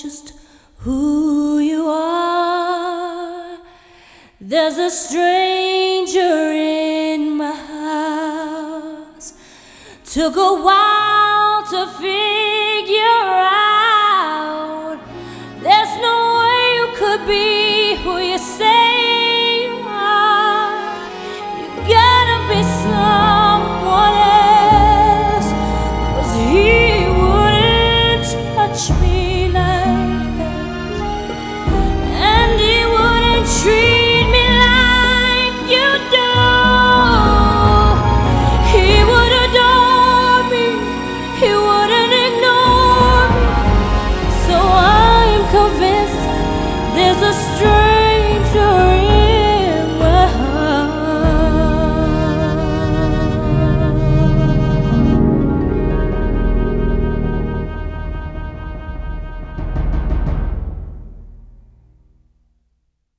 just who you are. There's a stranger in my house. Took a while to feel